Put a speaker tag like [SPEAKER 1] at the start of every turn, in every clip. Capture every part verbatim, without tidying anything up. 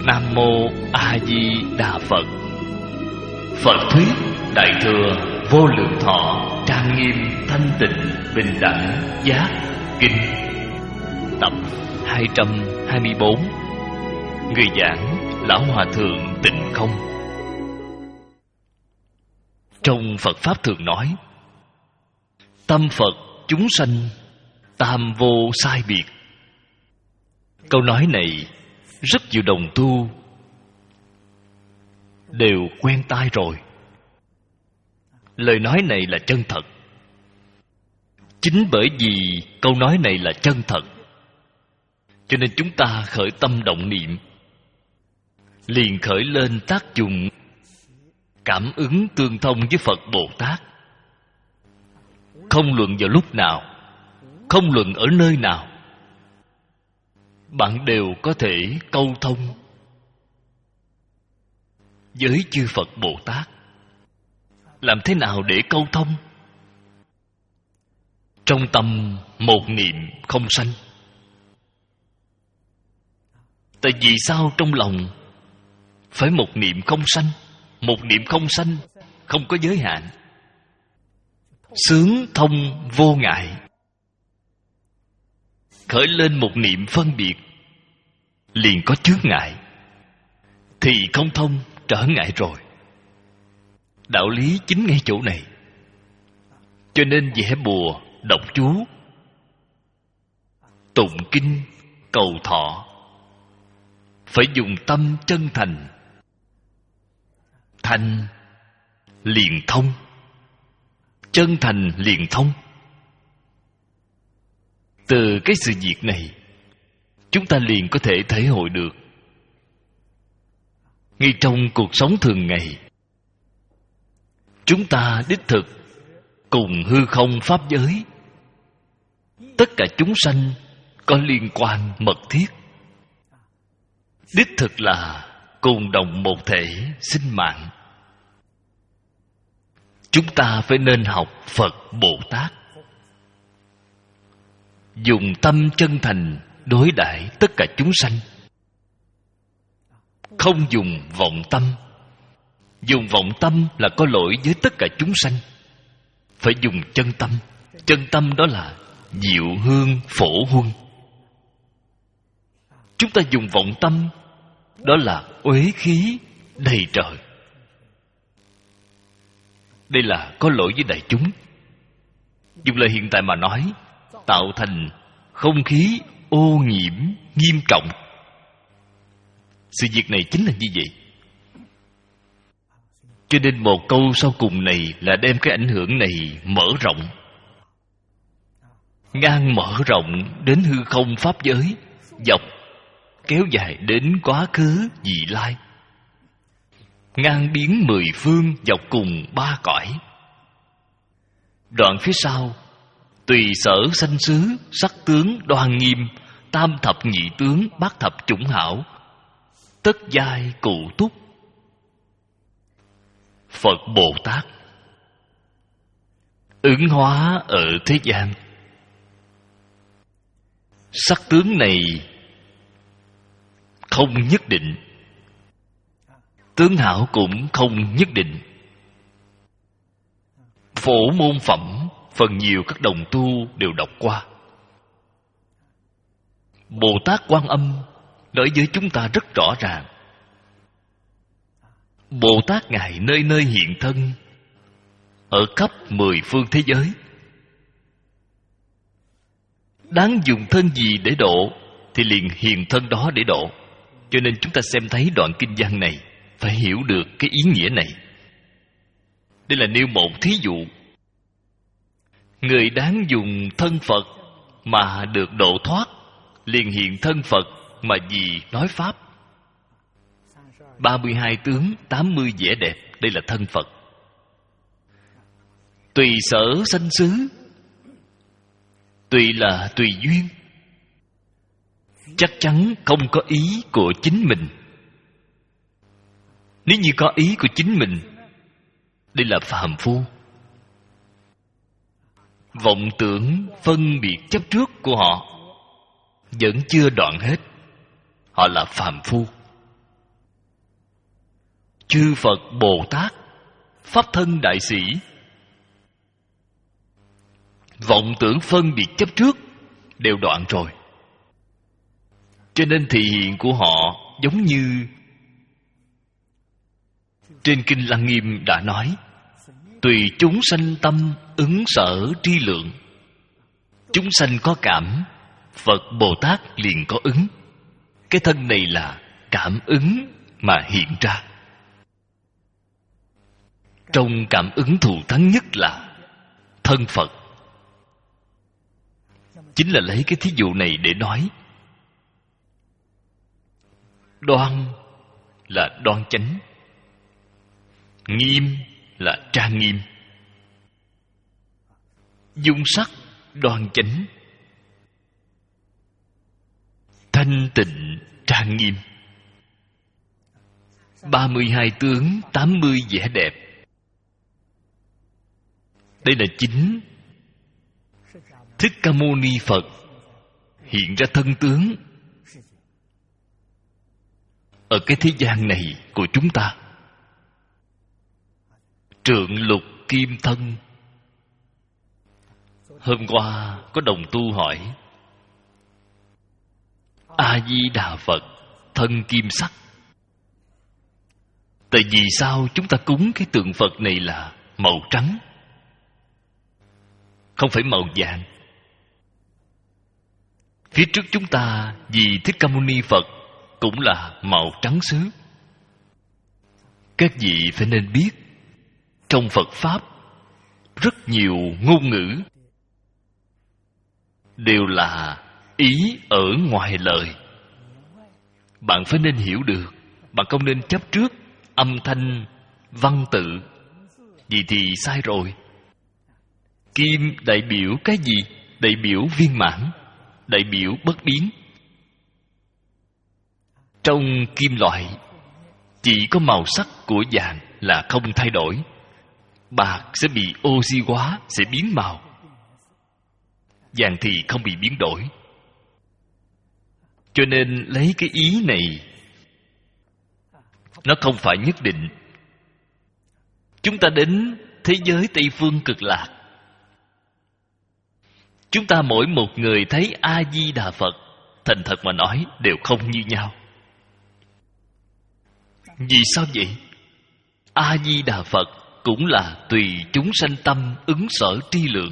[SPEAKER 1] Nam Mô A Di Đà Phật. Phật thuyết Đại thừa Vô Lượng Thọ trang nghiêm thanh tịnh bình đẳng giác kinh, tập hai trăm hai mươi bốn. Người giảng Lão Hòa Thượng Tịnh Không. Trong Phật Pháp thường nói, tâm Phật chúng sanh tam vô sai biệt. Câu nói này rất nhiều đồng tu đều quen tai rồi. Lời nói này là chân thật. Chính bởi vì câu nói này là chân thật, cho nên chúng ta khởi tâm động niệm, liền khởi lên tác dụng cảm ứng tương thông với Phật Bồ Tát. Không luận vào lúc nào, không luận ở nơi nào, bạn đều có thể câu thông với chư Phật Bồ Tát. Làm thế nào để câu thông? Trong tâm một niệm không sanh. Tại vì sao trong lòng phải một niệm không sanh? Một niệm không sanh không có giới hạn. Xướng thông vô ngại. Khởi lên một niệm phân biệt liền có chướng ngại, thì không thông trở ngại rồi. Đạo lý chính ngay chỗ này. Cho nên vẽ bùa, đọc chú, tụng kinh, cầu thọ phải dùng tâm chân thành. Thành liền thông, chân thành liền thông. Từ cái sự việc này, chúng ta liền có thể thể hội được ngay trong cuộc sống thường ngày. Chúng ta đích thực cùng hư không pháp giới, tất cả chúng sanh có liên quan mật thiết. Đích thực là cùng đồng một thể sinh mạng. Chúng ta phải nên học Phật Bồ Tát, dùng tâm chân thành đối đãi tất cả chúng sanh, không dùng vọng tâm. Dùng vọng tâm là có lỗi với tất cả chúng sanh. Phải dùng chân tâm. Chân tâm đó là diệu hương phổ huân. Chúng ta dùng vọng tâm, đó là uế khí đầy trời. Đây là có lỗi với đại chúng. Dùng lời hiện tại mà nói, tạo thành không khí ô nhiễm nghiêm trọng. Sự việc này chính là như vậy. Cho nên một câu sau cùng này là đem cái ảnh hưởng này mở rộng, ngang mở rộng đến hư không pháp giới, dọc kéo dài đến quá khứ vị lai, ngang biến mười phương, dọc cùng ba cõi. Đoạn phía sau, tùy sở sanh xứ, sắc tướng đoan nghiêm, tam thập nhị tướng, bát thập chủng hảo, tất giai cụ túc. Phật Bồ Tát ứng hóa ở thế gian. Sắc tướng này không nhất định, tướng hảo cũng không nhất định. Phổ môn phẩm phần nhiều các đồng tu đều đọc qua. Bồ Tát Quan Âm nói với chúng ta rất rõ ràng. Bồ Tát Ngài nơi nơi hiện thân, ở khắp mười phương thế giới. Đáng dùng thân gì để độ thì liền hiện thân đó để độ. Cho nên chúng ta xem thấy đoạn kinh văn này, phải hiểu được cái ý nghĩa này. Đây là nêu một thí dụ. Người đáng dùng thân Phật mà được độ thoát, liền hiện thân Phật mà vì nói Pháp. ba mươi hai tướng, tám mươi vẻ đẹp, đây là thân Phật. Tùy sở sanh xứ, tùy là tùy duyên, chắc chắn không có ý của chính mình. Nếu như có ý của chính mình, đây là phàm phu. Vọng tưởng phân biệt chấp trước của họ vẫn chưa đoạn hết, họ là phàm phu. chư Phật Bồ Tát, Pháp thân đại sĩ, vọng tưởng phân biệt chấp trước đều đoạn rồi. Cho nên thị hiện của họ giống như trên Kinh Lăng Nghiêm đã nói: tùy chúng sanh tâm ứng sở tri lượng. Chúng sanh có cảm, Phật Bồ Tát liền có ứng. Cái thân này là cảm ứng mà hiện ra. Trong cảm ứng thù thắng nhất là thân Phật. Chính là lấy cái thí dụ này để nói. Đoan là đoan chánh, nghiêm là trang nghiêm. Dung sắc đoan chánh, thanh tịnh trang nghiêm. Ba mươi hai tướng, tám mươi vẻ đẹp. Đây là chính Thích Ca Mâu Ni Phật hiện ra thân tướng ở cái thế gian này của chúng ta. Trượng lục kim thân. Hôm qua có đồng tu hỏi: A Di Đà Phật thân kim sắc, tại vì sao chúng ta cúng cái tượng Phật này là màu trắng, không phải màu vàng? Phía trước chúng ta vì Thích Ca Mâu Ni Phật cũng là màu trắng xứ. Các vị phải nên biết, trong Phật Pháp rất nhiều ngôn ngữ đều là ý ở ngoài lời. Bạn phải nên hiểu được. Bạn không nên chấp trước âm thanh văn tự, vì thì sai rồi. Kim đại biểu cái gì? Đại biểu viên mãn, đại biểu bất biến. Trong kim loại chỉ có màu sắc của vàng là không thay đổi. Bạc sẽ bị oxy hóa, sẽ biến màu. Vàng thì không bị biến đổi. Cho nên lấy cái ý này, nó không phải nhất định. Chúng ta đến thế giới Tây Phương Cực Lạc, chúng ta mỗi một người thấy A-di-đà Phật, thành thật mà nói đều không như nhau. Vì sao vậy? A-di-đà Phật cũng là tùy chúng sanh tâm ứng sở tri lượng.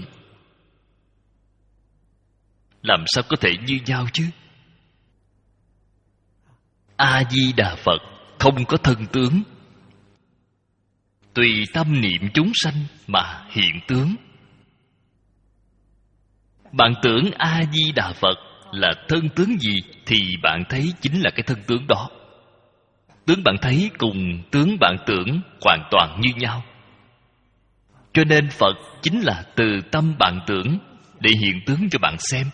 [SPEAKER 1] Làm sao có thể như nhau chứ? A-di-đà Phật không có thân tướng, tùy tâm niệm chúng sanh mà hiện tướng. Bạn tưởng A-di-đà Phật là thân tướng gì thì bạn thấy chính là cái thân tướng đó. Tướng bạn thấy cùng tướng bạn tưởng hoàn toàn như nhau. Cho nên Phật chính là từ tâm bạn tưởng để hiện tướng cho bạn xem.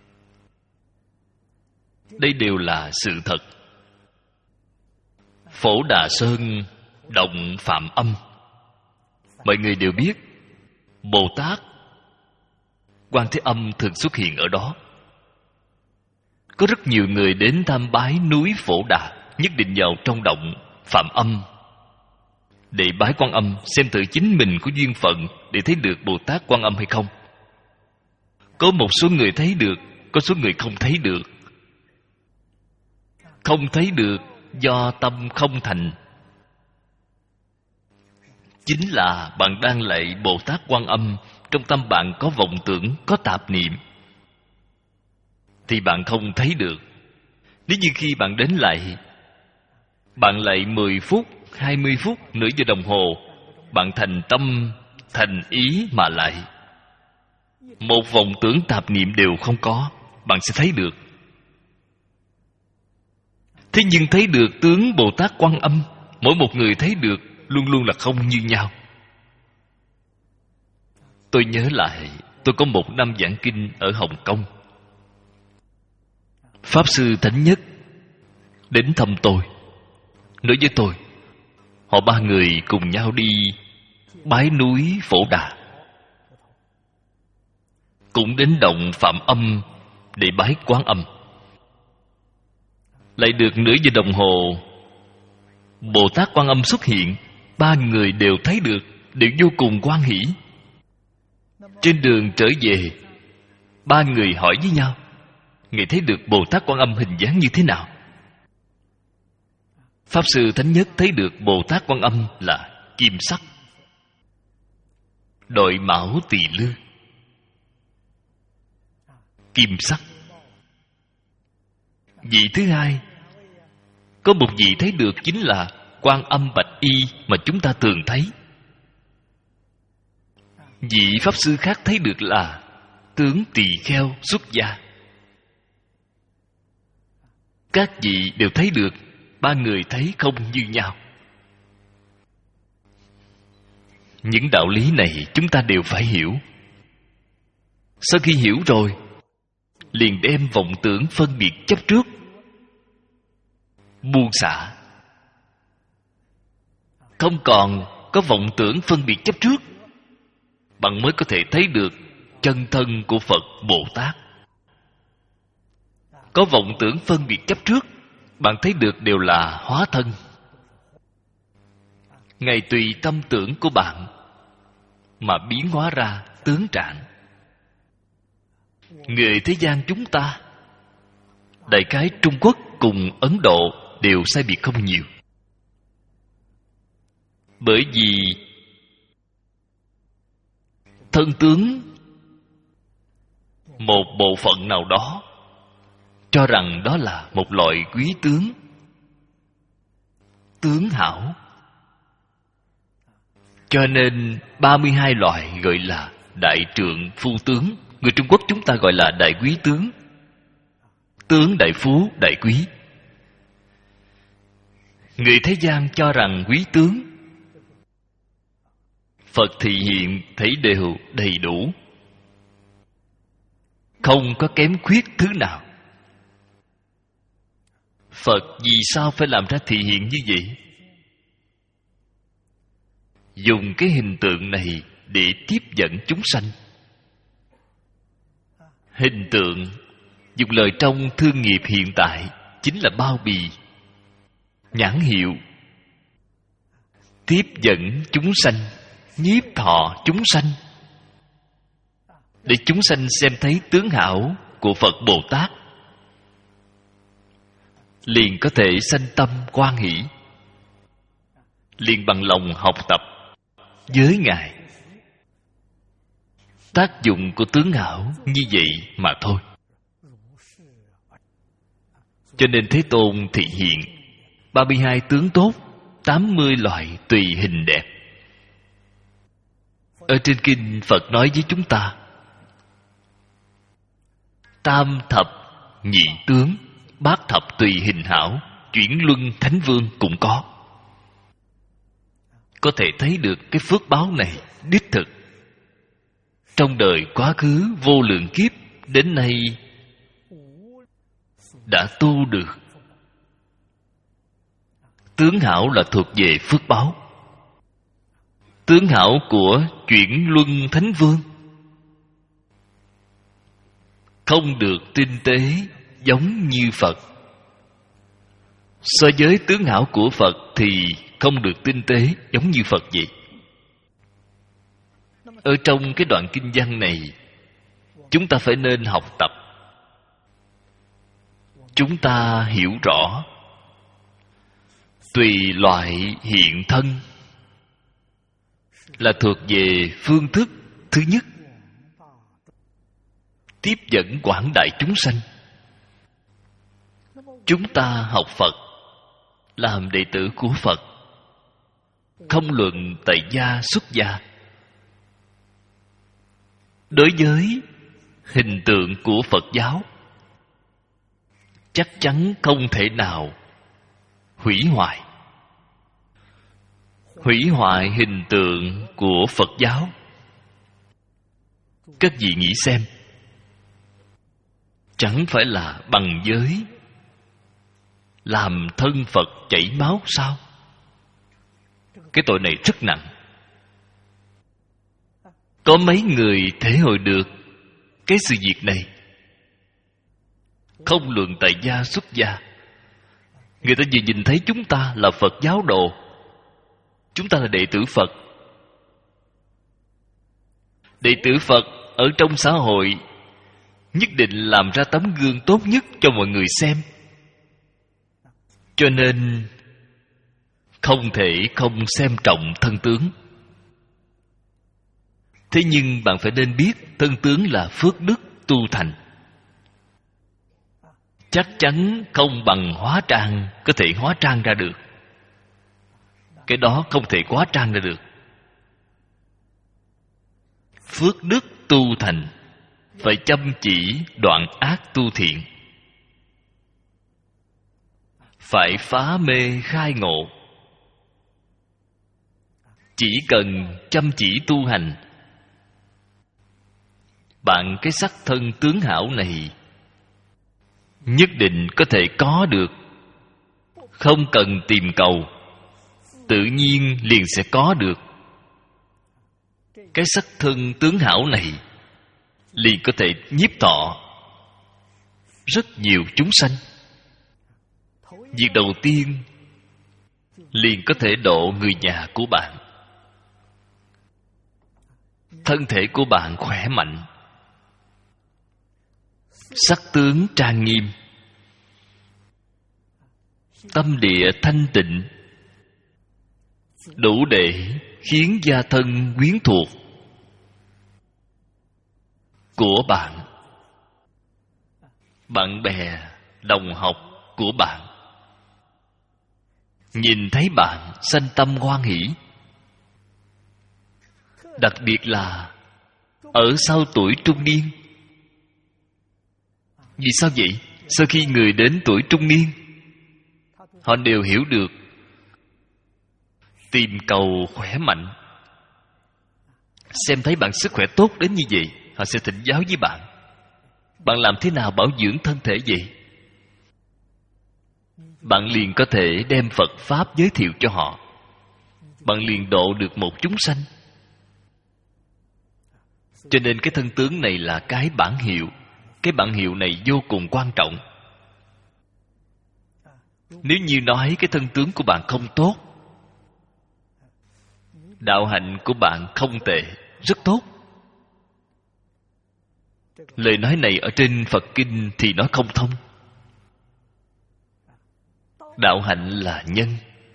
[SPEAKER 1] Đây đều là sự thật. Phổ Đà Sơn động Phạm Âm, mọi người đều biết Bồ Tát Quan Thế Âm thường xuất hiện ở đó. Có rất nhiều người đến tham bái núi Phổ Đà nhất định vào trong động Phạm Âm để bái Quan Âm, xem tự chính mình có duyên phận để thấy được Bồ Tát Quan Âm hay không. Có một số người thấy được, có số người không thấy được. Không thấy được do tâm không thành. Chính là bạn đang lạy Bồ Tát Quan Âm, trong tâm bạn có vọng tưởng, có tạp niệm, thì bạn không thấy được. Nếu như khi bạn đến lạy, bạn lạy mười phút, hai mươi phút, nửa giờ đồng hồ, bạn thành tâm, thành ý mà lạy, một vọng tưởng tạp niệm đều không có, bạn sẽ thấy được. Thế nhưng thấy được tướng Bồ Tát Quan Âm, mỗi một người thấy được luôn luôn là không như nhau. Tôi nhớ lại, tôi có một năm giảng kinh ở Hồng Kông. Pháp Sư Thánh Nhất đến thăm tôi, nói với tôi, họ ba người cùng nhau đi bái núi Phổ Đà, cũng đến động Phạm Âm để bái Quán Âm. Lại được nửa giờ đồng hồ, Bồ Tát Quan Âm xuất hiện, ba người đều thấy được, đều vô cùng hoan hỷ. Trên đường trở về, ba người hỏi với nhau: Ngài thấy được Bồ Tát Quan Âm hình dáng như thế nào? Pháp Sư Thánh Nhất thấy được Bồ Tát Quan Âm là kim sắc, đội mão tỳ lư, kim sắc. Vị thứ hai, có một vị thấy được chính là Quan Âm bạch y mà chúng ta thường thấy. Vị Pháp Sư khác thấy được là tướng tỳ kheo xuất gia. Các vị đều thấy được, ba người thấy không như nhau. Những đạo lý này chúng ta đều phải hiểu. Sau khi hiểu rồi, liền đem vọng tưởng phân biệt chấp trước buông xả. Không còn có vọng tưởng phân biệt chấp trước, bạn mới có thể thấy được chân thân của Phật Bồ Tát. Có vọng tưởng phân biệt chấp trước, bạn thấy được đều là hóa thân. Ngài tùy tâm tưởng của bạn mà biến hóa ra tướng trạng. Người thế gian chúng ta, đại khái Trung Quốc cùng Ấn Độ đều sai biệt không nhiều. Bởi vì thân tướng một bộ phận nào đó cho rằng đó là một loại quý tướng, tướng hảo. Cho nên ba mươi hai loại gọi là đại trượng phu tướng. Người Trung Quốc chúng ta gọi là đại quý tướng, tướng đại phú, đại quý. Người thế gian cho rằng quý tướng, Phật thị hiện thấy đều đầy đủ, không có kém khuyết thứ nào. Phật vì sao phải làm ra thị hiện như vậy? Dùng cái hình tượng này để tiếp dẫn chúng sanh. Hình tượng, dùng lời trong thương nghiệp hiện tại, chính là bao bì, nhãn hiệu, tiếp dẫn chúng sanh, nhiếp thọ chúng sanh, để chúng sanh xem thấy tướng hảo của Phật Bồ Tát, liền có thể sanh tâm hoan hỷ, liền bằng lòng học tập với Ngài. Tác dụng của tướng hảo như vậy mà thôi. Cho nên Thế Tôn thị hiện ba mươi hai tướng tốt, tám mươi loại tùy hình đẹp. Ở trên kinh Phật nói với chúng ta, tam thập nhị tướng, bát thập tùy hình hảo, chuyển luân thánh vương cũng có. Có thể thấy được cái phước báo này đích thực. Trong đời quá khứ vô lượng kiếp đến nay đã tu được. Tướng hảo là thuộc về phước báo. Tướng hảo của chuyển luân thánh vương không được tinh tế giống như Phật. So với tướng hảo của Phật thì không được tinh tế giống như Phật vậy. Ở trong cái đoạn kinh văn này, chúng ta phải nên học tập. Chúng ta hiểu rõ tùy loại hiện thân là thuộc về phương thức thứ nhất, tiếp dẫn quảng đại chúng sanh. Chúng ta học Phật, làm đệ tử của Phật, không luận tại gia xuất gia. Đối với hình tượng của Phật giáo, chắc chắn không thể nào hủy hoại. Hủy hoại hình tượng của Phật giáo. Các vị nghĩ xem, chẳng phải là bằng giới làm thân Phật chảy máu sao? Cái tội này rất nặng. Có mấy người thể hội được cái sự việc này? Không luận tại gia xuất gia, Người ta vừa nhìn thấy chúng ta là Phật giáo đồ, chúng ta là đệ tử Phật. Đệ tử Phật ở trong xã hội nhất định làm ra tấm gương tốt nhất cho mọi người xem. Cho nên không thể không xem trọng thân tướng. Thế nhưng bạn phải nên biết thân tướng là phước đức tu thành. Chắc chắn không bằng hóa trang có thể hóa trang ra được. Cái đó không thể hóa trang ra được. Phước đức tu thành phải chăm chỉ đoạn ác tu thiện, phải phá mê khai ngộ. Chỉ cần chăm chỉ tu hành, bạn cái sắc thân tướng hảo này nhất định có thể có được. Không cần tìm cầu, tự nhiên liền sẽ có được. Cái sắc thân tướng hảo này liền có thể nhiếp thọ rất nhiều chúng sanh. Việc đầu tiên liền có thể độ người nhà của bạn. Thân thể của bạn khỏe mạnh, sắc tướng trang nghiêm, tâm địa thanh tịnh, đủ để khiến gia thân quyến thuộc của bạn, bạn bè, đồng học của bạn nhìn thấy bạn sanh tâm hoan hỷ. Đặc biệt là ở sau tuổi trung niên. Vì sao vậy? Sau khi người đến tuổi trung niên, họ đều hiểu được tìm cầu khỏe mạnh. Xem thấy bạn sức khỏe tốt đến như vậy, họ sẽ thỉnh giáo với bạn. Bạn làm thế nào bảo dưỡng thân thể vậy? Bạn liền có thể đem Phật Pháp giới thiệu cho họ. Bạn liền độ được một chúng sanh. Cho nên cái thân tướng này là cái bản hiệu. Cái bản hiệu này vô cùng quan trọng. Nếu như nói cái thân tướng của bạn không tốt, đạo hạnh của bạn không tệ, rất tốt. Lời nói này ở trên Phật Kinh thì nói không thông. Đạo hạnh là nhân,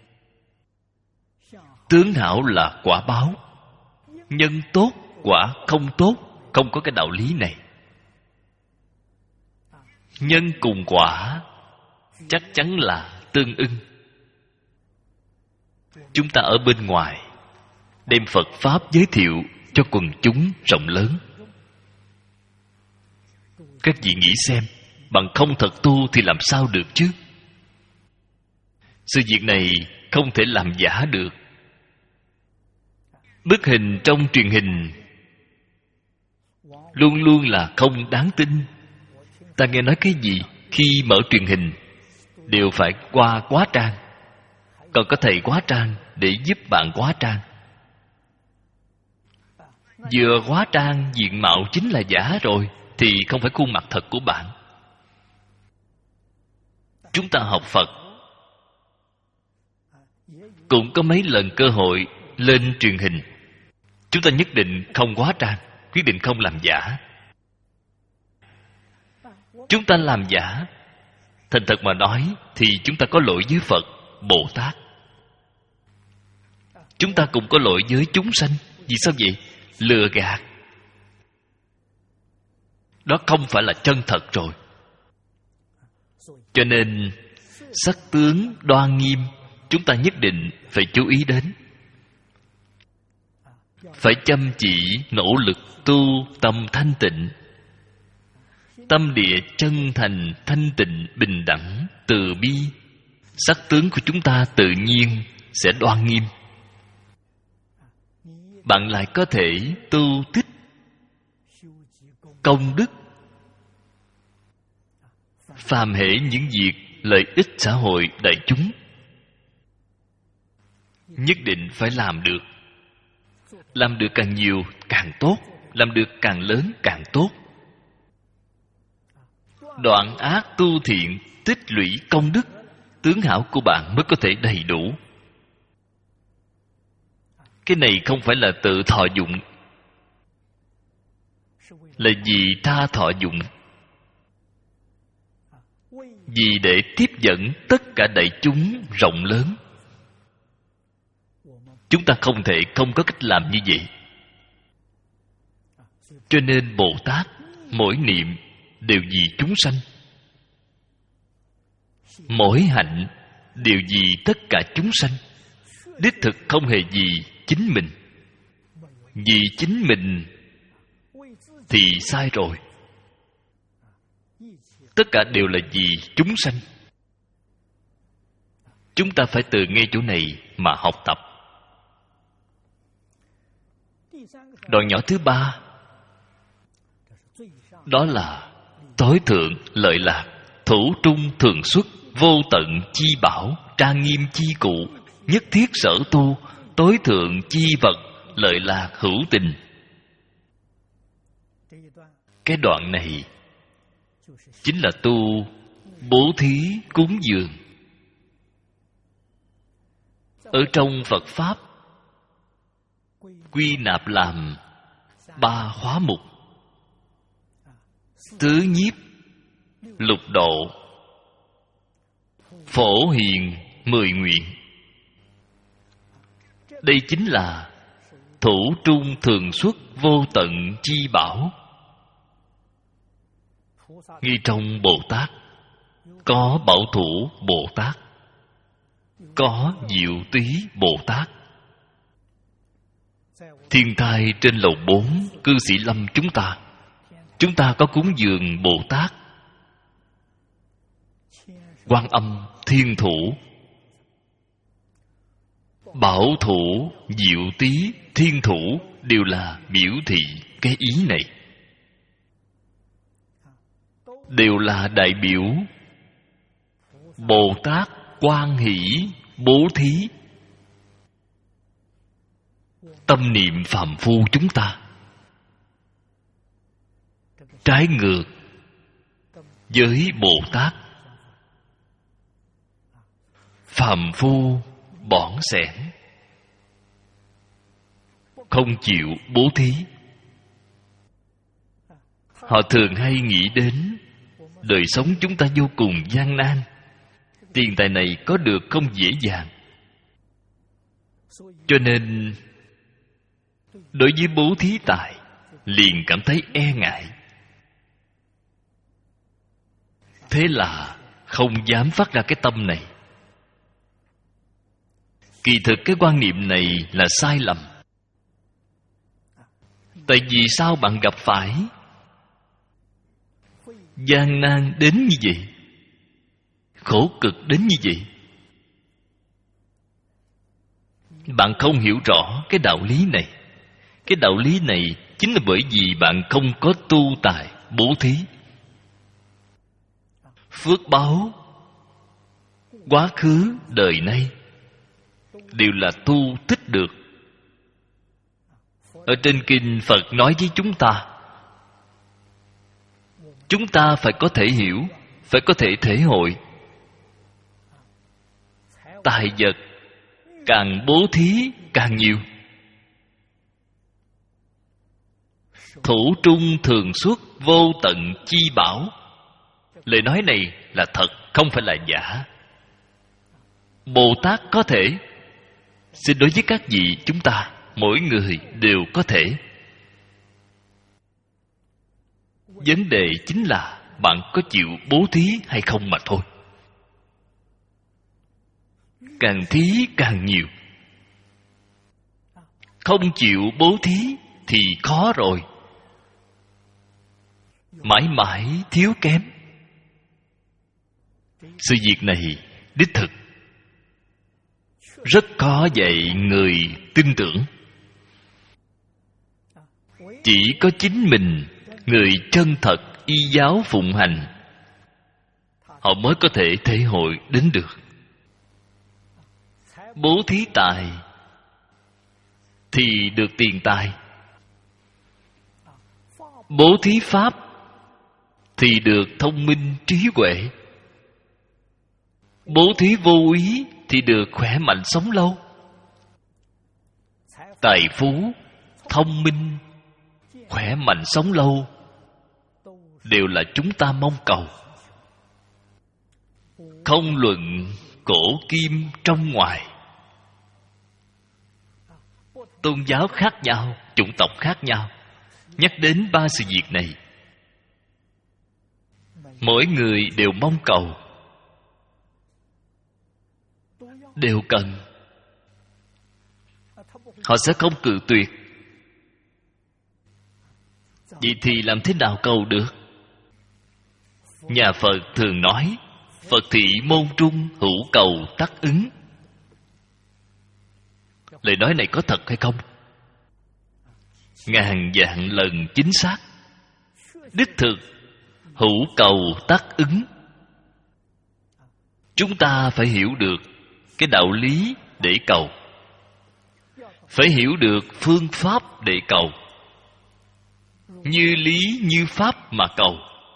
[SPEAKER 1] tướng hảo là quả báo. Nhân tốt, quả không tốt, không có cái đạo lý này. Nhân cùng quả chắc chắn là tương ưng. Chúng ta ở bên ngoài đem Phật Pháp giới thiệu cho quần chúng rộng lớn. Các vị nghĩ xem, bằng không thật tu thì làm sao được chứ? Sự việc này không thể làm giả được. Bức hình trong truyền hình luôn luôn là không đáng tin. Ta nghe nói cái gì khi mở truyền hình đều phải qua hóa trang. Còn có thầy hóa trang để giúp bạn hóa trang. Vừa hóa trang diện mạo chính là giả rồi thì không phải khuôn mặt thật của bạn. Chúng ta học Phật cũng có mấy lần cơ hội lên truyền hình. Chúng ta nhất định không hóa trang, quyết định không làm giả. Chúng ta làm giả, thành thật mà nói thì chúng ta có lỗi với Phật, Bồ Tát. Chúng ta cũng có lỗi với chúng sanh. Vì sao vậy? Lừa gạt. Đó không phải là chân thật rồi. Cho nên sắc tướng đoan nghiêm chúng ta nhất định phải chú ý đến. Phải chăm chỉ nỗ lực tu tâm thanh tịnh. Tâm địa chân thành, thanh tịnh, bình đẳng, từ bi. Sắc tướng của chúng ta tự nhiên sẽ đoan nghiêm. Bạn lại có thể tu tích công đức. Phàm hễ những việc lợi ích xã hội đại chúng nhất định phải làm được. Làm được càng nhiều càng tốt, làm được càng lớn càng tốt. Đoạn ác tu thiện, tích lũy công đức, tướng hảo của bạn mới có thể đầy đủ. Cái này không phải là tự thọ dụng, là vì tha thọ dụng, vì để tiếp dẫn tất cả đại chúng rộng lớn. Chúng ta không thể không có cách làm như vậy. Cho nên Bồ Tát mỗi niệm đều vì chúng sanh, mỗi hạnh đều vì tất cả chúng sanh. Đích thực không hề vì chính mình. Vì chính mình thì sai rồi. Tất cả đều là vì chúng sanh. Chúng ta phải từ ngay chỗ này mà học tập. Đoạn nhỏ thứ ba, đó là tối thượng lợi lạc, thủ trung thường xuất, vô tận chi bảo, trang nghiêm chi cụ, nhất thiết sở tu, tối thượng chi vật, lợi lạc hữu tình. Cái đoạn này chính là tu bố thí cúng dường. Ở trong Phật Pháp quy nạp làm ba khóa mục: tứ nhiếp, lục độ, phổ hiền, mười nguyện. Đây chính là thủ trung thường xuất, vô tận chi bảo. Ngay trong Bồ Tát có Bảo Thủ Bồ Tát, có Diệu Túy Bồ Tát. Thiên thai trên lầu bốn cư sĩ lâm chúng ta, chúng ta có cúng dường Bồ Tát, Quan Âm, Thiên Thủ, Bảo Thủ, Diệu Tý, Thiên Thủ, đều là biểu thị cái ý này, đều là đại biểu Bồ Tát hoan hỷ bố thí. Tâm niệm phàm phu chúng ta trái ngược với Bồ Tát. Phàm phu bỏn sẻn, không chịu bố thí. Họ thường hay nghĩ đến đời sống chúng ta vô cùng gian nan, tiền tài này có được không dễ dàng, cho nên đối với bố thí tài liền cảm thấy e ngại. Thế là không dám phát ra cái tâm này. Kỳ thực cái quan niệm này là sai lầm. Tại vì sao bạn gặp phải gian nan đến như vậy, khổ cực đến như vậy? Bạn không hiểu rõ cái đạo lý này. Cái đạo lý này chính là bởi vì bạn không có tu tài bố thí. Phước báo quá khứ đời nay đều là tu tích được. Ở trên kinh Phật nói với chúng ta, chúng ta phải có thể hiểu, phải có thể thể hội. Tài vật càng bố thí càng nhiều. Thủ trung thường xuất, vô tận chi bảo. Lời nói này là thật, không phải là giả. Bồ Tát có thể. Xin đối với các vị chúng ta, mỗi người đều có thể. Vấn đề chính là bạn có chịu bố thí hay không mà thôi. Càng thí càng nhiều. Không chịu bố thí thì khó rồi. Mãi mãi thiếu kém. Sự việc này đích thực rất khó dạy người tin tưởng. Chỉ có chính mình, người chân thật y giáo phụng hành, họ mới có thể thể hội đến được. Bố thí tài thì được tiền tài. Bố thí pháp thì được thông minh trí huệ. Bố thí vô ý thì được khỏe mạnh sống lâu. Tài phú, thông minh, khỏe mạnh sống lâu đều là chúng ta mong cầu. Không luận cổ kim trong ngoài, tôn giáo khác nhau, chủng tộc khác nhau, nhắc đến ba sự việc này, mỗi người đều mong cầu, đều cần. Họ sẽ không cự tuyệt. Vậy thì làm thế nào cầu được? Nhà Phật thường nói, Phật thị môn trung hữu cầu tắc ứng. Lời nói này có thật hay không? Ngàn vạn lần chính xác. Đích thực hữu cầu tắc ứng. Chúng ta phải hiểu được cái đạo lý để cầu, phải hiểu được phương pháp để cầu. Như lý như pháp mà cầu,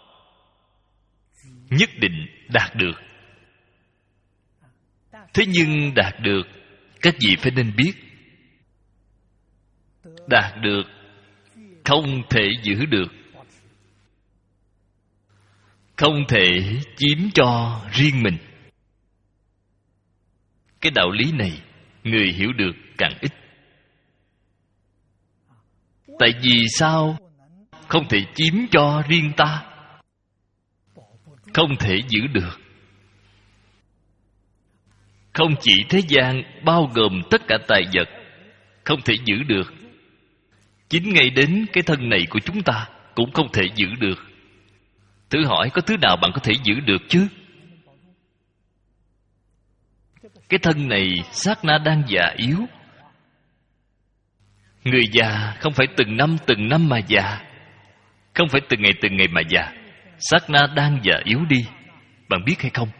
[SPEAKER 1] nhất định đạt được. Thế nhưng đạt được, các vị phải nên biết, đạt được không thể giữ được, không thể chiếm cho riêng mình. Cái đạo lý này người hiểu được càng ít. Tại vì sao không thể chiếm cho riêng ta? Không thể giữ được. Không chỉ thế gian, bao gồm tất cả tài vật, không thể giữ được. Chính ngay đến cái thân này của chúng ta cũng không thể giữ được. Thử hỏi có thứ nào bạn có thể giữ được chứ? Cái thân này sát na đang già yếu. Người già không phải từng năm từng năm mà già, không phải từng ngày từng ngày mà già. Sát na đang già yếu đi. Bạn biết hay không?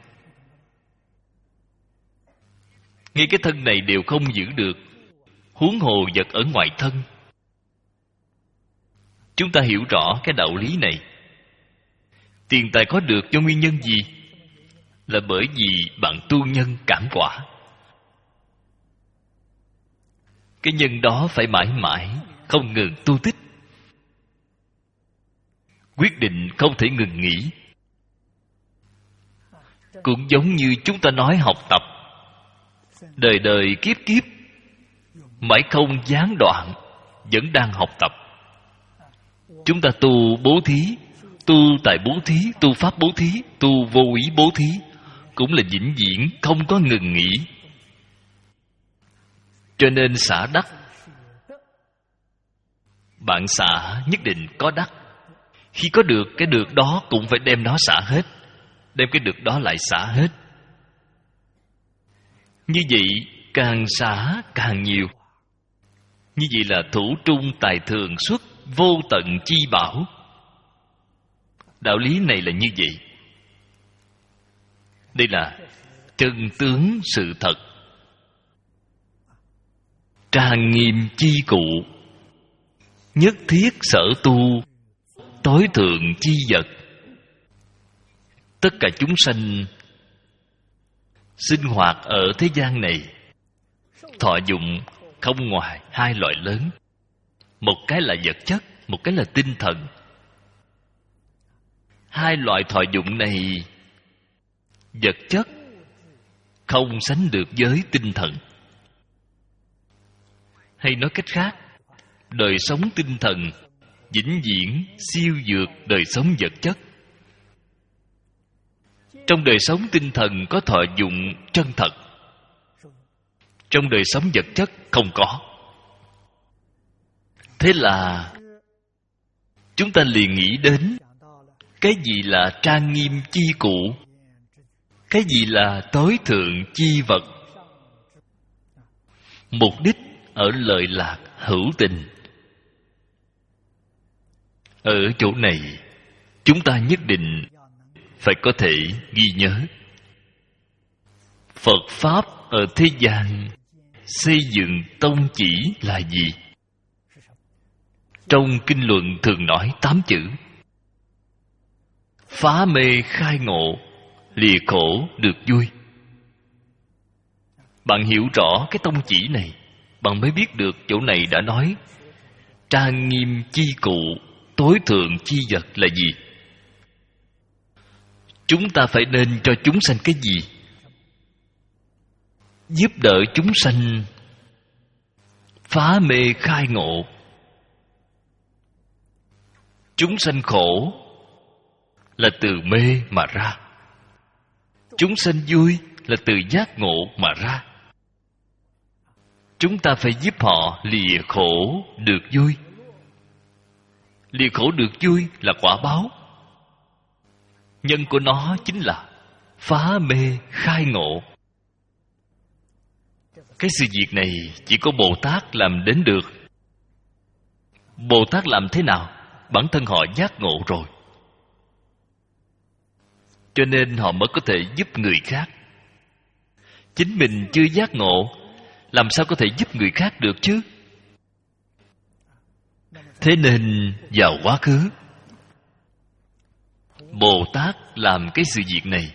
[SPEAKER 1] Ngay cái thân này đều không giữ được, huống hồ vật ở ngoài thân. Chúng ta hiểu rõ cái đạo lý này. Tiền tài có được do nguyên nhân gì? Là bởi vì bạn tu nhân cảm quả. Cái nhân đó phải mãi mãi không ngừng tu tích, quyết định không thể ngừng nghỉ. Cũng giống như chúng ta nói học tập, đời đời kiếp kiếp mãi không gián đoạn, vẫn đang học tập. Chúng ta tu bố thí, tu tài bố thí, tu pháp bố thí, tu vô ý bố thí, cũng là vĩnh viễn không có ngừng nghỉ. Cho nên xả đắc, bạn xả nhất định có đắc. Khi có được cái được đó cũng phải đem nó xả hết, đem cái được đó lại xả hết. Như vậy càng xả càng nhiều. Như vậy là thủ trung tài thường xuất, vô tận chi bảo. Đạo lý này là như vậy. Đây là chân tướng sự thật. Trang nghiêm chi cụ, nhất thiết sở tu, tối thượng chi vật. Tất cả chúng sanh sinh hoạt ở thế gian này, thọ dụng không ngoài hai loại lớn. Một cái là vật chất, một cái là tinh thần. Hai loại thọ dụng này, vật chất không sánh được với tinh thần. Hay nói cách khác, đời sống tinh thần vĩnh viễn siêu vượt đời sống vật chất. Trong đời sống tinh thần có thọ dụng chân thật, trong đời sống vật chất không có. Thế là chúng ta liền nghĩ đến cái gì là trang nghiêm chi cụ, cái gì là tối thượng chi vật. Mục đích ở lợi lạc hữu tình. Ở chỗ này chúng ta nhất định phải có thể ghi nhớ. Phật Pháp ở thế gian xây dựng tông chỉ là gì? Trong kinh luận thường nói tám chữ: phá mê khai ngộ, lìa khổ được vui. Bạn hiểu rõ cái tông chỉ này, bạn mới biết được chỗ này đã nói trang nghiêm chi cụ, tối thượng chi vật là gì. Chúng ta phải nên cho chúng sanh cái gì? Giúp đỡ chúng sanh phá mê khai ngộ. Chúng sanh khổ là từ mê mà ra, chúng sanh vui là từ giác ngộ mà ra. Chúng ta phải giúp họ lìa khổ được vui. Lìa khổ được vui là quả báo. Nhân của nó chính là phá mê khai ngộ. Cái sự việc này chỉ có Bồ Tát làm đến được. Bồ Tát làm thế nào? Bản thân họ giác ngộ rồi, cho nên họ mới có thể giúp người khác. Chính mình chưa giác ngộ, làm sao có thể giúp người khác được chứ? Thế nên vào quá khứ, Bồ Tát làm cái sự việc này.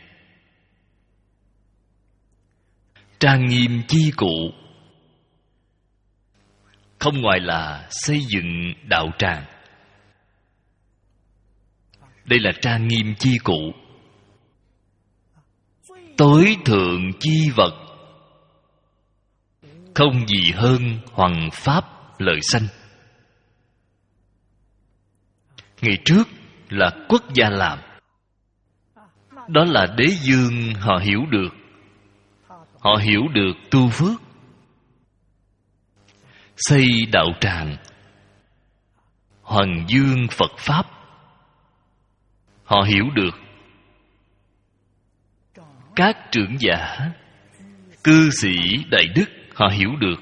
[SPEAKER 1] Trang nghiêm chi cụ, không ngoài là xây dựng đạo tràng. Đây là trang nghiêm chi cụ. Tối thượng chi vật, không gì hơn hoằng pháp lợi sanh. Ngày trước là quốc gia làm, đó là đế dương họ hiểu được. Họ hiểu được tu phước, xây đạo tràng, hoằng dương Phật Pháp. Họ hiểu được. Các trưởng giả, cư sĩ đại đức, họ hiểu được.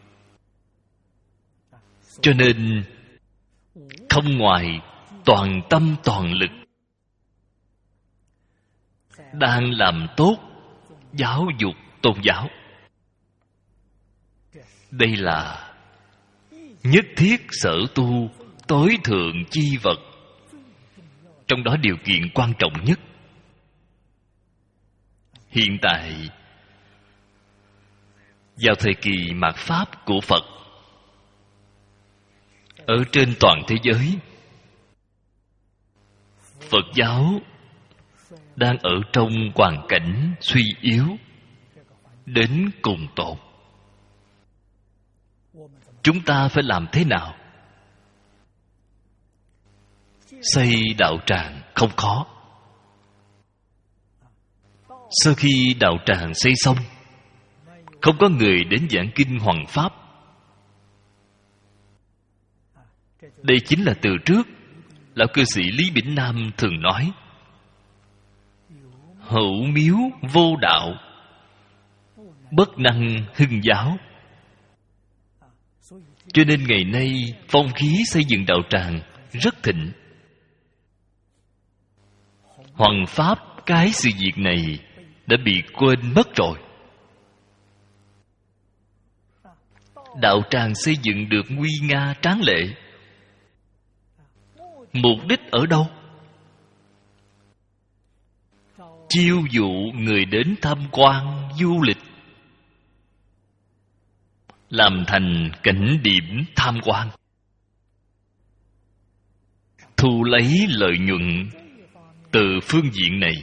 [SPEAKER 1] Cho nên không ngoài toàn tâm toàn lực đang làm tốt giáo dục tôn giáo. Đây là nhất thiết sở tu tối thượng chi vật, trong đó điều kiện quan trọng nhất. Hiện tại, vào thời kỳ mạt Pháp của Phật, ở trên toàn thế giới, Phật giáo đang ở trong hoàn cảnh suy yếu đến cùng tột. Chúng ta phải làm thế nào? Xây đạo tràng không khó. Sau khi đạo tràng xây xong, không có người đến giảng kinh hoằng pháp. Đây chính là từ trước lão cư sĩ Lý Bỉnh Nam thường nói: hữu miếu vô đạo, bất năng hưng giáo. Cho nên ngày nay phong khí xây dựng đạo tràng rất thịnh. Hoằng pháp cái sự việc này đã bị quên mất rồi. Đạo tràng xây dựng được nguy nga tráng lệ, mục đích ở đâu? Chiêu dụ người đến tham quan du lịch, làm thành cảnh điểm tham quan, thu lấy lợi nhuận từ phương diện này.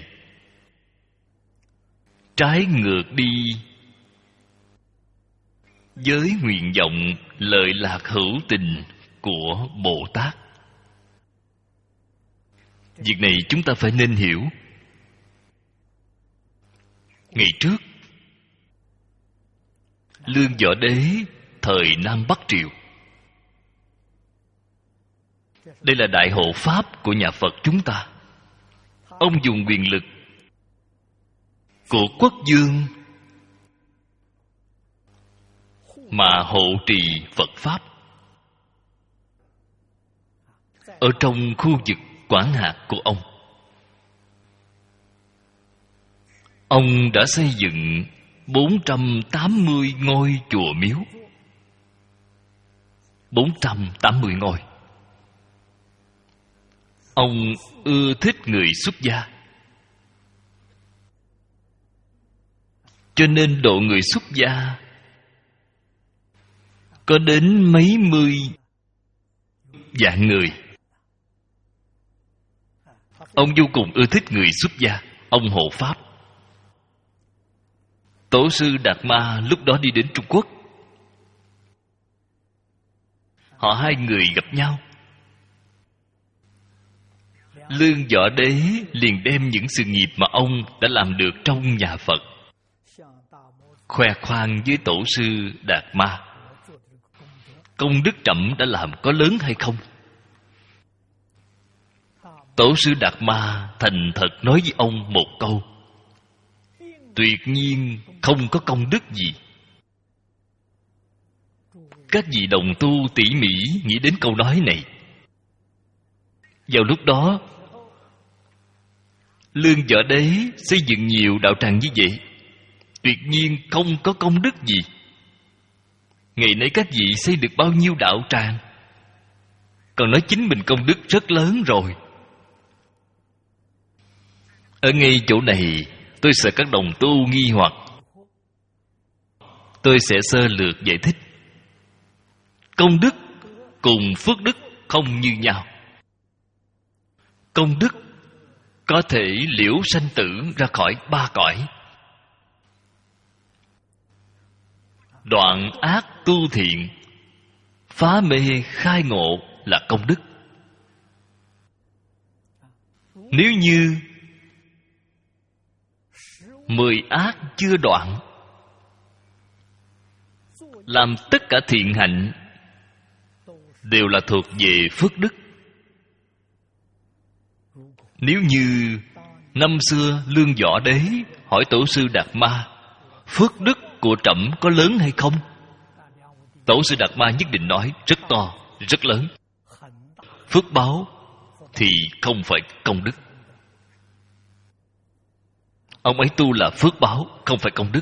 [SPEAKER 1] Trái ngược đi với nguyện vọng lợi lạc hữu tình của Bồ Tát. Việc này chúng ta phải nên hiểu. Ngày trước, Lương Võ Đế thời Nam Bắc Triều, đây là đại hộ pháp của nhà Phật chúng ta. Ông dùng quyền lực của quốc vương mà hộ trì Phật Pháp. Ở trong khu vực quản hạt của ông, ông đã xây dựng bốn trăm tám mươi ngôi chùa miếu. bốn trăm tám mươi ngôi. Ông ưa thích người xuất gia, Cho nên độ người xuất gia có đến mấy mươi vạn người. Ông vô cùng ưa thích người xuất gia. Ông hộ pháp. Tổ sư Đạt Ma lúc đó đi đến Trung Quốc. Họ hai người gặp nhau. Lương Võ Đế liền đem những sự nghiệp mà ông đã làm được trong nhà Phật khoe khoang với tổ sư Đạt Ma. Công đức trẫm đã làm có lớn hay không? Tổ sư Đạt Ma thành thật nói với ông một câu: tuyệt nhiên không có công đức gì. Các vị đồng tu tỉ mỉ nghĩ đến câu nói này. Vào lúc đó, Lương Võ Đế xây dựng nhiều đạo tràng như vậy, tuyệt nhiên không có công đức gì. Ngày nay các vị xây được bao nhiêu đạo tràng, còn nói chính mình công đức rất lớn rồi. Ở ngay chỗ này, tôi sợ các đồng tu nghi hoặc. Tôi sẽ sơ lược giải thích. Công đức cùng phước đức không như nhau. Công đức có thể liễu sanh tử ra khỏi ba cõi, đoạn ác tu thiện, phá mê khai ngộ là công đức. Nếu như mười ác chưa đoạn, làm tất cả thiện hạnh đều là thuộc về phước đức. Nếu như năm xưa Lương Võ Đế hỏi tổ sư Đạt Ma: phước đức của trẫm có lớn hay không? Tổ sư Đạt Ma nhất định nói: rất to, rất lớn. Phước báo thì không phải công đức. Ông ấy tu là phước báo, không phải công đức.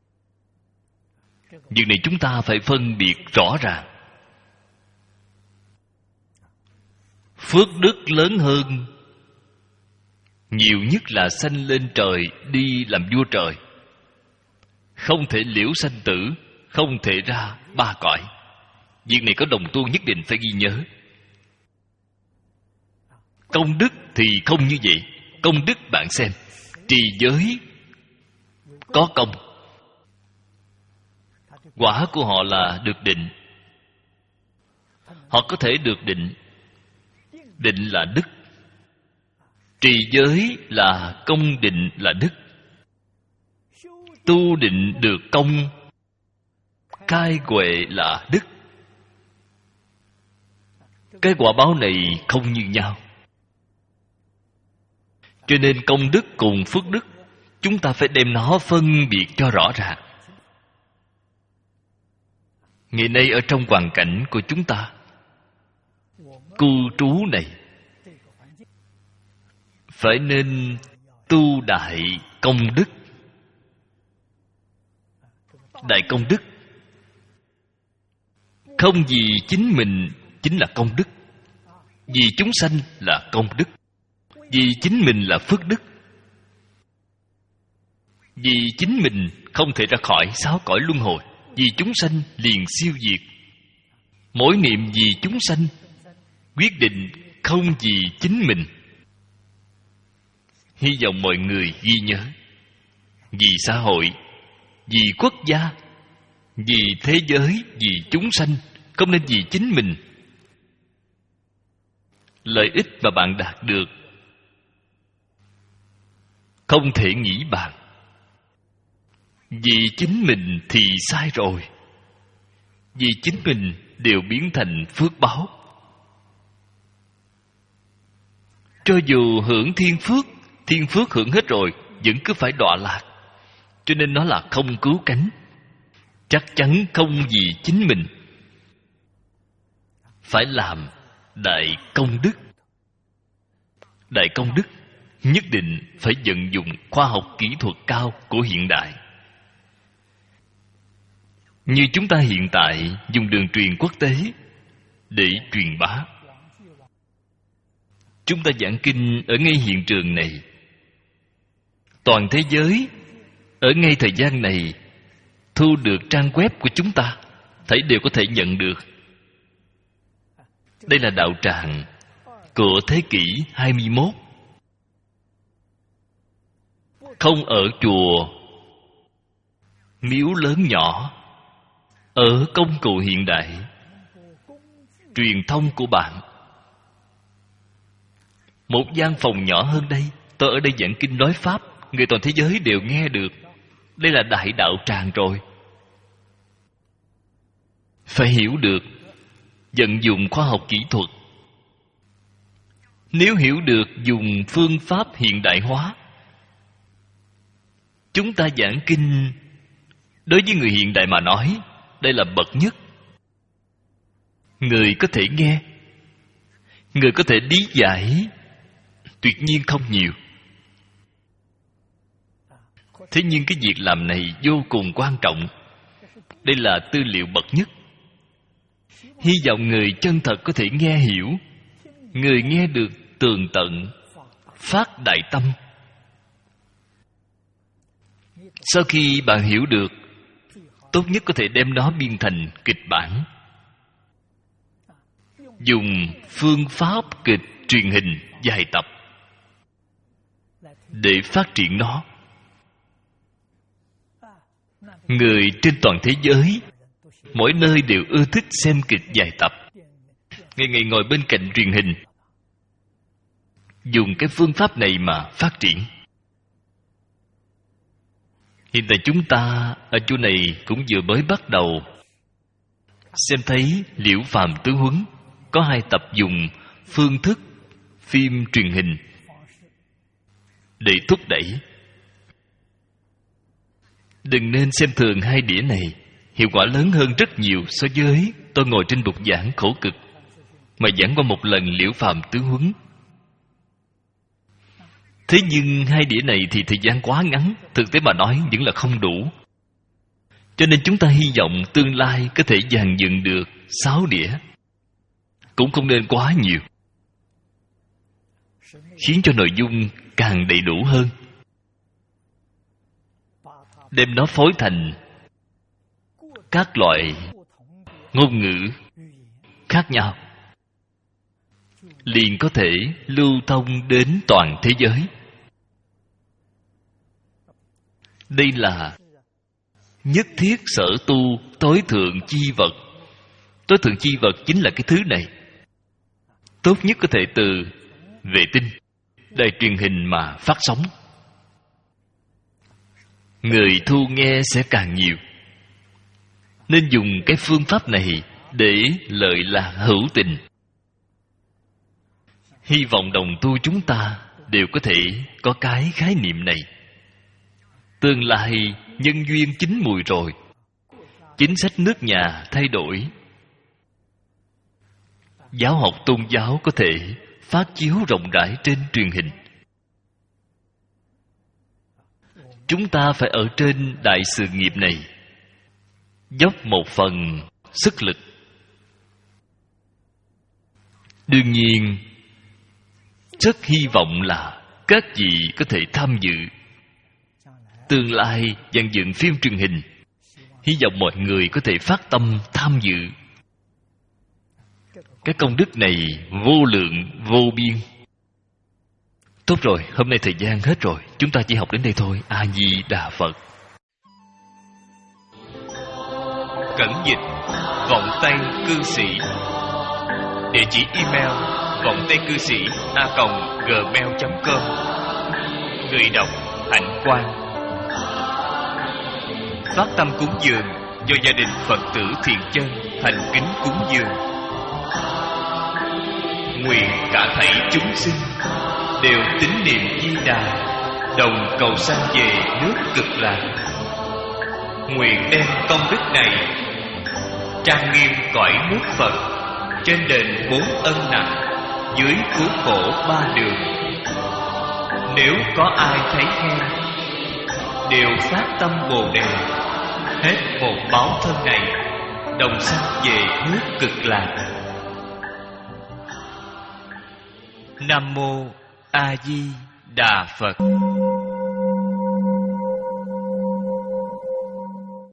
[SPEAKER 1] Việc này chúng ta phải phân biệt rõ ràng. Phước đức lớn hơn nhiều nhất là sanh lên trời, đi làm vua trời. Không thể liễu sanh tử, không thể ra ba cõi. Việc này có đồng tu nhất định phải ghi nhớ. Công đức thì không như vậy. Công đức bạn xem, trì giới có công, quả của họ là được định. Họ có thể được định. Định là đức. Trì giới là công, định là đức. Tu định được công, cai huệ là đức. Cái quả báo này không như nhau. Cho nên công đức cùng phước đức, chúng ta phải đem nó phân biệt cho rõ ràng. Ngày nay ở trong hoàn cảnh của chúng ta cư trú này, phải nên tu đại công đức. Đại công đức không vì chính mình chính là công đức, vì chúng sanh là công đức, vì chính mình là phước đức. Vì chính mình không thể ra khỏi sáu cõi luân hồi, vì chúng sanh liền siêu diệt. Mỗi niệm vì chúng sanh, quyết định không vì chính mình. Hy vọng mọi người ghi nhớ. Vì xã hội, vì quốc gia, vì thế giới, vì chúng sanh, không nên vì chính mình. Lợi ích mà bạn đạt được không thể nghĩ bàn. Vì chính mình thì sai rồi. Vì chính mình đều biến thành phước báo. Cho dù hưởng thiên phước, thiên phước hưởng hết rồi, vẫn cứ phải đọa lạc. Cho nên nó là không cứu cánh. Chắc chắn không vì chính mình. Phải làm đại công đức. Đại công đức nhất định phải vận dụng khoa học kỹ thuật cao của hiện đại. Như chúng ta hiện tại dùng đường truyền quốc tế để truyền bá. Chúng ta giảng kinh ở ngay hiện trường này. Toàn thế giới Ở ngay thời gian này, thu được trang web của chúng ta, thảy đều có thể nhận được. Đây là đạo tràng của thế kỷ hai mươi mốt. Không ở chùa, miếu lớn nhỏ, ở công cụ hiện đại, truyền thông của bạn. Một gian phòng nhỏ hơn đây, tôi ở đây giảng kinh nói Pháp, người toàn thế giới đều nghe được. Đây là đại đạo tràng rồi. Phải hiểu được vận dụng khoa học kỹ thuật. Nếu hiểu được dùng phương pháp hiện đại hóa, chúng ta giảng kinh, đối với người hiện đại mà nói, đây là bậc nhất. Người có thể nghe, người có thể lý giải, tuyệt nhiên không nhiều. Thế nhưng cái việc làm này vô cùng quan trọng. Đây là tư liệu bậc nhất. Hy vọng người chân thật có thể nghe hiểu, người nghe được tường tận, phát đại tâm. Sau khi bạn hiểu được, tốt nhất có thể đem nó biên thành kịch bản, dùng phương pháp kịch truyền hình dài tập để phát triển nó. Người trên toàn thế giới, mỗi nơi đều ưa thích xem kịch dài tập. Ngày ngày ngồi bên cạnh truyền hình, dùng cái phương pháp này mà phát triển. Hiện tại chúng ta ở chỗ này cũng vừa mới bắt đầu. Xem thấy Liễu Phàm Tướng Huấn có hai tập dùng phương thức phim truyền hình để thúc đẩy. Đừng nên xem thường hai đĩa này, hiệu quả lớn hơn rất nhiều so với tôi ngồi trên bục giảng khổ cực mà giảng qua một lần Liễu Phàm Tướng Huấn. Thế nhưng hai đĩa này thì thời gian quá ngắn, thực tế mà nói vẫn là không đủ. Cho nên chúng ta hy vọng tương lai có thể dàn dựng được sáu đĩa, cũng không nên quá nhiều, khiến cho nội dung càng đầy đủ hơn. Đem nó phối thành các loại ngôn ngữ khác nhau, liền có thể lưu thông đến toàn thế giới. Đây là nhất thiết sở tu tối thượng chi vật. Tối thượng chi vật chính là cái thứ này. Tốt nhất có thể từ vệ tinh, đài truyền hình mà phát sóng. Người thu nghe sẽ càng nhiều. Nên dùng cái phương pháp này để lợi lạc hữu tình. Hy vọng đồng tu chúng ta đều có thể có cái khái niệm này. Tương lai nhân duyên chín mùi rồi, chính sách nước nhà thay đổi, giáo học tôn giáo có thể phát chiếu rộng rãi trên truyền hình. Chúng ta phải ở trên đại sự nghiệp này dốc một phần sức lực. Đương nhiên, rất hy vọng là các vị có thể tham dự. Tương lai dàn dựng phim truyền hình, hy vọng mọi người có thể phát tâm tham dự. Cái công đức này vô lượng vô biên. Tốt rồi, hôm nay thời gian hết rồi, chúng ta chỉ học đến đây thôi. A Di Đà Phật. Cẩn dịch vọng tây cư sĩ. Địa chỉ email vọng tây cư sĩ a còng gmail chấm com. Người đọc Hạnh Quang. Phát tâm cúng dường do gia đình Phật tử Thiện Chân thành kính cúng dường. Nguyện cả thảy chúng sinh đều tín niệm Di Đà, đồng cầu sanh về nước Cực Lạc. Nguyện đem công đức này trang nghiêm cõi nước Phật, trên đền bốn ân nặng, dưới cứu khổ ba đường. Nếu có ai thấy khen, đều phát tâm Bồ Đề, hết một báo thân này, đồng sanh về nước Cực Lạc. Nam Mô A Di Đà Phật.